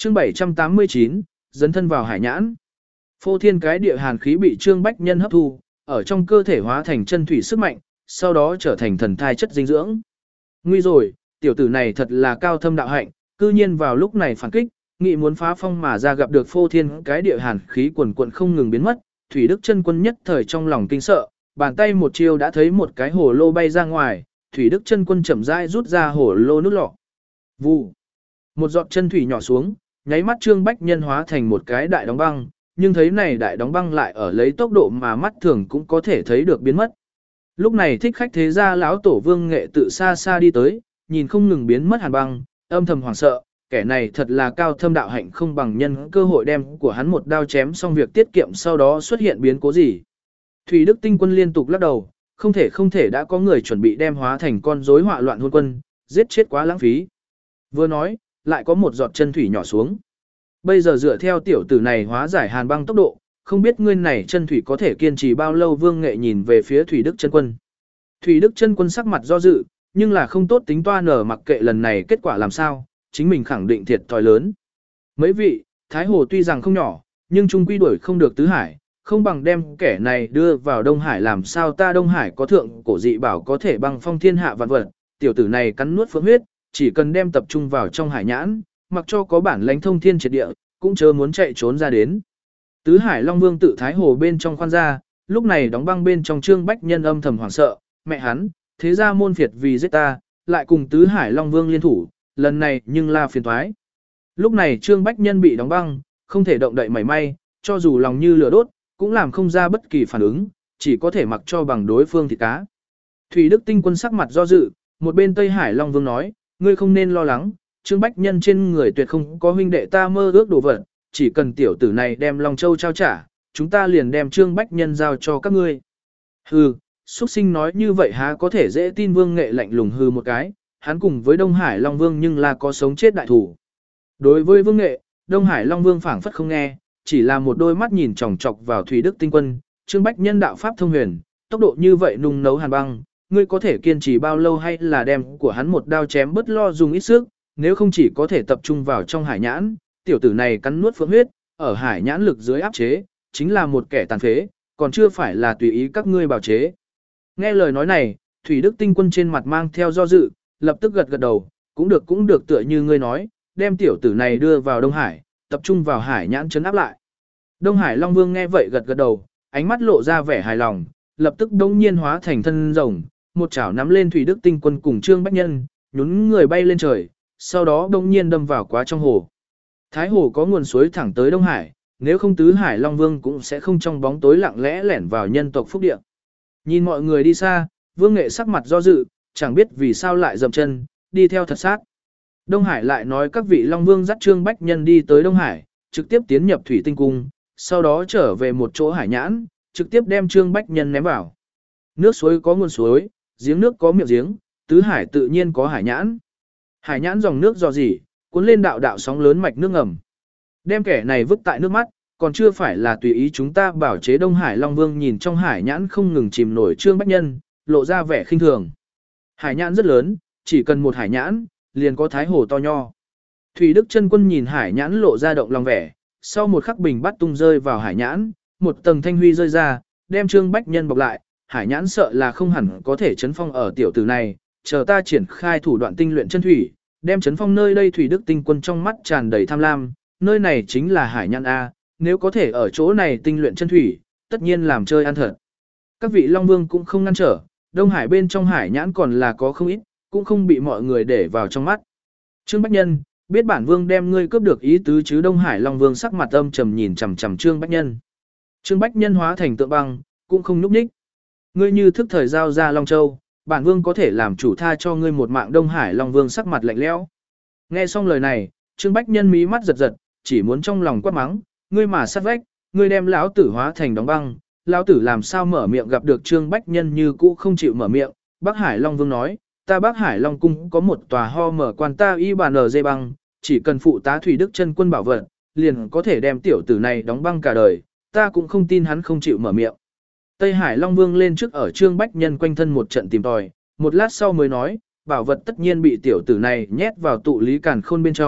Chương 789, dấn thân vào hải nhãn. Phô thiên cái địa hàn khí bị Trương Bách Nhân hấp thu, ở trong cơ thể hóa thành chân thủy sức mạnh, sau đó trở thành thần thai chất dinh dưỡng. Nguy rồi, tiểu tử này thật là cao thâm đạo hạnh, cư nhiên vào lúc này phản kích, nghị muốn phá phong mà ra gặp được phô thiên cái địa hàn khí quần quận không ngừng biến mất, Thủy Đức Chân Quân nhất thời trong lòng kinh sợ, bàn tay một chiêu đã thấy một cái hồ lô bay ra ngoài, Thủy Đức Chân Quân chậm rãi rút ra hồ lô nước lọ. Vụ. Một giọt chân thủy nhỏ xuống, nháy mắt Trương Bách Nhân hóa thành một cái đại đóng băng, nhưng thấy này đại đóng băng lại ở lấy tốc độ mà mắt thường cũng có thể thấy được biến mất. Lúc này thích khách thế gia lão tổ Vương Nghệ tự xa xa đi tới, nhìn không ngừng biến mất hàn băng, âm thầm hoảng sợ, kẻ này thật là cao thâm đạo hạnh không bằng nhân cơ hội đem của hắn một đao chém xong việc tiết kiệm sau đó xuất hiện biến cố gì. Thủy Đức Tinh Quân liên tục lắc đầu, không thể đã có người chuẩn bị đem hóa thành con rối họa loạn hôn quân, giết chết quá lãng phí. Vừa nói, lại có một giọt chân thủy nhỏ xuống. Bây giờ dựa theo tiểu tử này hóa giải hàn băng tốc độ, không biết ngươi này chân thủy có thể kiên trì bao lâu. Vương Nghệ nhìn về phía Thủy Đức Chân Quân. Thủy Đức Chân Quân sắc mặt do dự, nhưng là không tốt tính toa nở mặc kệ lần này kết quả làm sao, chính mình khẳng định thiệt thòi lớn. Mấy vị, Thái Hồ tuy rằng không nhỏ, nhưng chung quy đuổi không được Tứ Hải, không bằng đem kẻ này đưa vào Đông Hải. Làm sao ta Đông Hải có thượng cổ dị bảo có thể băng phong thiên hạ vạn vật, tiểu tử này cắn nuốt phượng huyết, chỉ cần đem tập trung vào trong hải nhãn, mặc cho có bản lãnh thông thiên triệt địa, cũng chớ muốn chạy trốn ra đến. Tứ Hải Long Vương tự Thái Hồ bên trong khoan ra, lúc này đóng băng bên trong Trương Bách Nhân âm thầm hoảng sợ, mẹ hắn, thế ra môn phiệt vì giết ta, lại cùng Tứ Hải Long Vương liên thủ, lần này nhưng là phiền toái. Lúc này Trương Bách Nhân bị đóng băng, không thể động đậy mảy may, cho dù lòng như lửa đốt, cũng làm không ra bất kỳ phản ứng, chỉ có thể mặc cho bằng đối phương thịt cá. Thủy Đức Tinh Quân sắc mặt do dự, một bên Tây Hải Long Vương nói, ngươi không nên lo lắng, Trương Bách Nhân trên người tuyệt không có huynh đệ ta mơ ước đồ vật, chỉ cần tiểu tử này đem Long Châu trao trả, chúng ta liền đem Trương Bách Nhân giao cho các ngươi. Hừ, xuất sinh nói như vậy há có thể dễ tin. Vương Nghệ lạnh lùng hừ một cái, hắn cùng với Đông Hải Long Vương nhưng là có sống chết đại thủ. Đối với Vương Nghệ, Đông Hải Long Vương phảng phất không nghe, chỉ là một đôi mắt nhìn chòng chọc vào Thủy Đức Tinh Quân, Trương Bách Nhân đạo pháp thông huyền, tốc độ như vậy nung nấu hàn băng, ngươi có thể kiên trì bao lâu hay là đem của hắn một đao chém bất lo dùng ít sức, nếu không chỉ có thể tập trung vào trong hải nhãn, tiểu tử này cắn nuốt phượng huyết, ở hải nhãn lực dưới áp chế, chính là một kẻ tàn phế, còn chưa phải là tùy ý các ngươi bào chế. Nghe lời nói này, Thủy Đức Tinh Quân trên mặt mang theo do dự, lập tức gật gật đầu, cũng được tựa như ngươi nói, đem tiểu tử này đưa vào Đông Hải, tập trung vào hải nhãn trấn áp lại. Đông Hải Long Vương nghe vậy gật gật đầu, ánh mắt lộ ra vẻ hài lòng, lập tức đông nhiên hóa thành thân rồng, một chảo nắm lên Thủy Đức Tinh Quân cùng Trương Bách Nhân, nhún người bay lên trời, sau đó đông nhiên đâm vào quá trong hồ. Thái Hồ có nguồn suối thẳng tới Đông Hải, nếu không Tứ Hải Long Vương cũng sẽ không trong bóng tối lặng lẽ lẻn vào nhân tộc phúc địa. Nhìn mọi người đi xa, Vương Nghệ sắc mặt do dự, chẳng biết vì sao lại dậm chân, đi theo thật sát. Đông Hải lại nói các vị Long Vương dắt Trương Bách Nhân đi tới Đông Hải, trực tiếp tiến nhập Thủy Tinh Cung, sau đó trở về một chỗ hải nhãn, trực tiếp đem Trương Bách Nhân ném vào. Nước suối có nguồn suối, giếng nước có miệng giếng, Tứ Hải tự nhiên có hải nhãn. Hải nhãn dòng nước dò dỉ, cuốn lên đạo đạo sóng lớn mạch nước ngầm. Đem kẻ này vứt tại nước mắt, còn chưa phải là tùy ý chúng ta bảo chế. Đông Hải Long Vương nhìn trong hải nhãn không ngừng chìm nổi Trương Bách Nhân, lộ ra vẻ khinh thường. Hải nhãn rất lớn, chỉ cần một hải nhãn, liền có Thái Hồ to nho. Thủy Đức Chân Quân nhìn hải nhãn lộ ra động lòng vẻ, sau một khắc bình bắt tung rơi vào hải nhãn, một tầng thanh huy rơi ra, đem Trương Bách Nhân bọc lại, hải nhãn sợ là không hẳn có thể chấn phong ở tiểu tử này, chờ ta triển khai thủ đoạn tinh luyện chân thủy, đem chấn phong nơi đây. Thủy Đức Tinh Quân trong mắt tràn đầy tham lam, nơi này chính là hải nhãn A, nếu có thể ở chỗ này tinh luyện chân thủy, tất nhiên làm chơi ăn thật. Các vị Long Vương cũng không ngăn trở, Đông Hải bên trong hải nhãn còn là có không ít, cũng không bị mọi người để vào trong mắt. Trương Bách Nhân, biết bản vương đem ngươi cướp được ý tứ chứ? Đông Hải Long Vương sắc mặt âm trầm nhìn chằm chằm Trương Bách Nhân. Trương Bách Nhân hóa thành tượng băng, cũng không nhúc nhích. Ngươi như thức thời giao ra Long Châu, bản vương có thể làm chủ tha cho ngươi một mạng. Đông Hải Long Vương sắc mặt lạnh lẽo. Nghe xong lời này, Trương Bách Nhân mí mắt giật giật, chỉ muốn trong lòng quát mắng, ngươi mà sát vách, ngươi đem lão tử hóa thành đóng băng. Lão tử làm sao mở miệng gặp được Trương Bách Nhân như cũ không chịu mở miệng. Bắc Hải Long Vương nói, ta Bắc Hải Long Cung có một tòa ho mở quan ta y bàn ở dây băng, chỉ cần phụ tá Thủy Đức Chân Quân bảo vật, liền có thể đem tiểu tử này đóng băng cả đời, ta cũng không tin hắn không chịu mở miệng. Tây Hải Long Vương lên trước ở Trương Bách Nhân quanh thân một trận tìm tòi, một lát sau mới nói, bảo vật tất nhiên bị tiểu tử này nhét vào tụ lý càn khôn bên trong,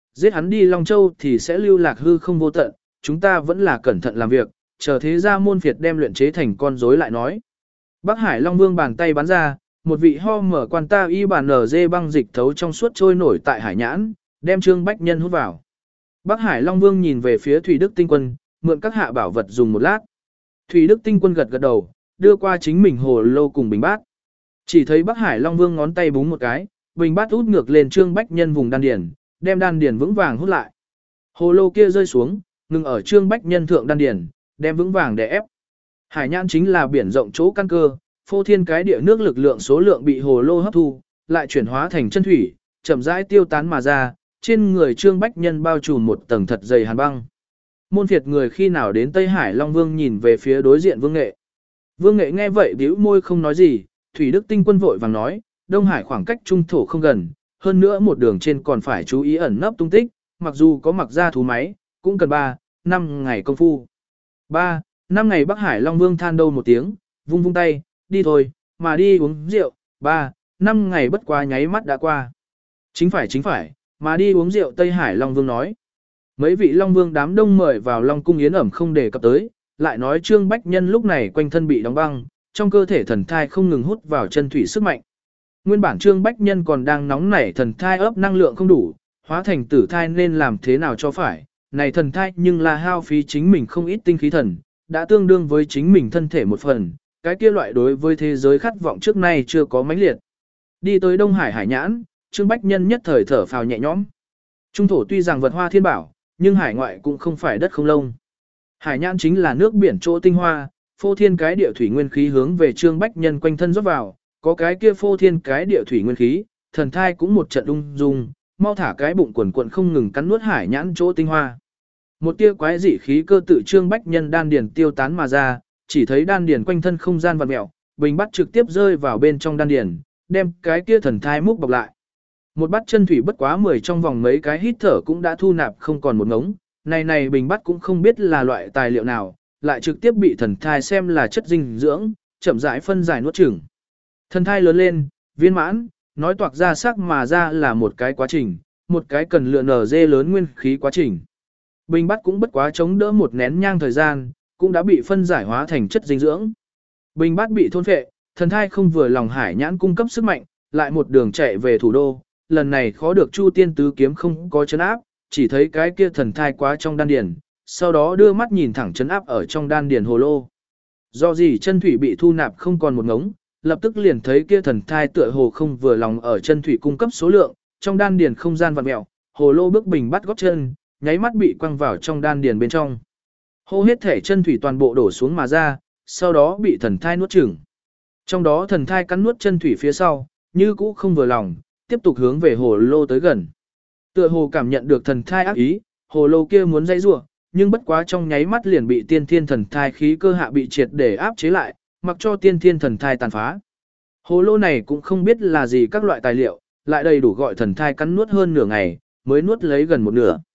giết hắn đi Long Châu thì sẽ lưu lạc hư không vô tận, chúng ta vẫn là cẩn thận làm việc, chờ thế gia môn phiệt đem luyện chế thành con rối lại nói. Bắc Hải Long Vương bàn tay bắn ra, một vị ho mở quan ta y bản nở dê băng dịch thấu trong suốt trôi nổi tại hải nhãn, đem Trương Bách Nhân hút vào. Bắc Hải Long Vương nhìn về phía Thủy Đức Tinh Quân, mượn các hạ bảo vật dùng một lát. Thủy Đức Tinh Quân gật gật đầu, đưa qua chính mình hồ lô cùng bình bát. Chỉ thấy Bắc Hải Long Vương ngón tay búng một cái, bình bát út ngược lên Trương Bách Nhân vùng đan điền, đem đan điền vững vàng hút lại. Hồ lô kia rơi xuống, ngừng ở Trương Bách Nhân thượng đan điền, đem vững vàng đè ép. Hải nhãn chính là biển rộng chỗ căn cơ, phô thiên cái địa nước lực lượng số lượng bị hồ lô hấp thu, lại chuyển hóa thành chân thủy, chậm rãi tiêu tán mà ra, trên người Trương Bách Nhân bao trùm một tầng thật dày hàn băng. Môn phiệt người khi nào đến Tây Hải Long Vương nhìn về phía đối diện Vương Nghệ. Vương Nghệ nghe vậy bĩu môi không nói gì, Thủy Đức Tinh Quân vội vàng nói, Đông Hải khoảng cách trung thổ không gần, hơn nữa một đường trên còn phải chú ý ẩn nấp tung tích, mặc dù có mặc ra thú máy, cũng cần 3-5 ngày công phu. 3-5 ngày Bắc Hải Long Vương than đâu một tiếng, vung vung tay, đi thôi, mà đi uống rượu, 3-5 ngày bất quá nháy mắt đã qua. Chính phải, mà đi uống rượu Tây Hải Long Vương nói. Mấy vị Long Vương đám đông mời vào Long Cung yến ẩm không đề cập tới, lại nói Trương Bách Nhân lúc này quanh thân bị đóng băng, trong cơ thể thần thai không ngừng hút vào chân thủy sức mạnh. Nguyên bản Trương Bách Nhân còn đang nóng nảy thần thai ấp năng lượng không đủ, hóa thành tử thai nên làm thế nào cho phải, này thần thai nhưng là hao phí chính mình không ít tinh khí thần, đã tương đương với chính mình thân thể một phần, cái kia loại đối với thế giới khát vọng trước nay chưa có mãnh liệt. Đi tới Đông Hải hải nhãn, Trương Bách Nhân nhất thời thở phào nhẹ nhõm. Trung thổ tuy rằng vật hoa thiên bảo, nhưng hải ngoại cũng không phải đất không lông. Hải nhãn chính là nước biển chỗ tinh hoa, phô thiên cái địa thủy nguyên khí hướng về Trương Bách Nhân quanh thân rót vào, có cái kia phô thiên cái địa thủy nguyên khí, thần thai cũng một trận ung dung, mau thả cái bụng quần quần không ngừng cắn nuốt hải nhãn chỗ tinh hoa. Một tia quái dị khí cơ tự Trương Bách Nhân đan điền tiêu tán mà ra, chỉ thấy đan điền quanh thân không gian vặn mèo, bình bắt trực tiếp rơi vào bên trong đan điền, đem cái kia thần thai múc bọc lại. Một bát chân thủy bất quá 10 trong vòng mấy cái hít thở cũng đã thu nạp không còn một ngống, này bình bắt cũng không biết là loại tài liệu nào, lại trực tiếp bị thần thai xem là chất dinh dưỡng, chậm rãi phân giải nuốt chửng. Thần thai lớn lên, viên mãn, nói toạc ra sắc mà ra là một cái quá trình, một cái cần lựa nở dê lớn nguyên khí quá trình. Bình bắt cũng bất quá chống đỡ một nén nhang thời gian, cũng đã bị phân giải hóa thành chất dinh dưỡng. Bình bát bị thôn phệ, thần thai không vừa lòng hải nhãn cung cấp sức mạnh, lại một đường chạy về thủ đô, lần này khó được Chu Tiên Tứ Kiếm không có chấn áp, chỉ thấy cái kia thần thai quá trong đan điền, sau đó đưa mắt nhìn thẳng chấn áp ở trong đan điền hồ lô. Do gì chân thủy bị thu nạp không còn một ngống, lập tức liền thấy kia thần thai tựa hồ không vừa lòng ở chân thủy cung cấp số lượng, trong đan điền không gian vặn mèo, hồ lô bước bình bắt gót chân, nháy mắt bị quăng vào trong đan điền bên trong. Hô hết thể chân thủy toàn bộ đổ xuống mà ra, sau đó bị thần thai nuốt chửng. Trong đó thần thai cắn nuốt chân thủy phía sau, như cũ không vừa lòng, tiếp tục hướng về hồ lô tới gần. Tựa hồ cảm nhận được thần thai ác ý, hồ lô kia muốn dây rủa, nhưng bất quá trong nháy mắt liền bị tiên thiên thần thai khí cơ hạ bị triệt để áp chế lại, mặc cho tiên thiên thần thai tàn phá. Hồ lô này cũng không biết là gì các loại tài liệu, lại đầy đủ gọi thần thai cắn nuốt hơn nửa ngày, mới nuốt lấy gần một nửa.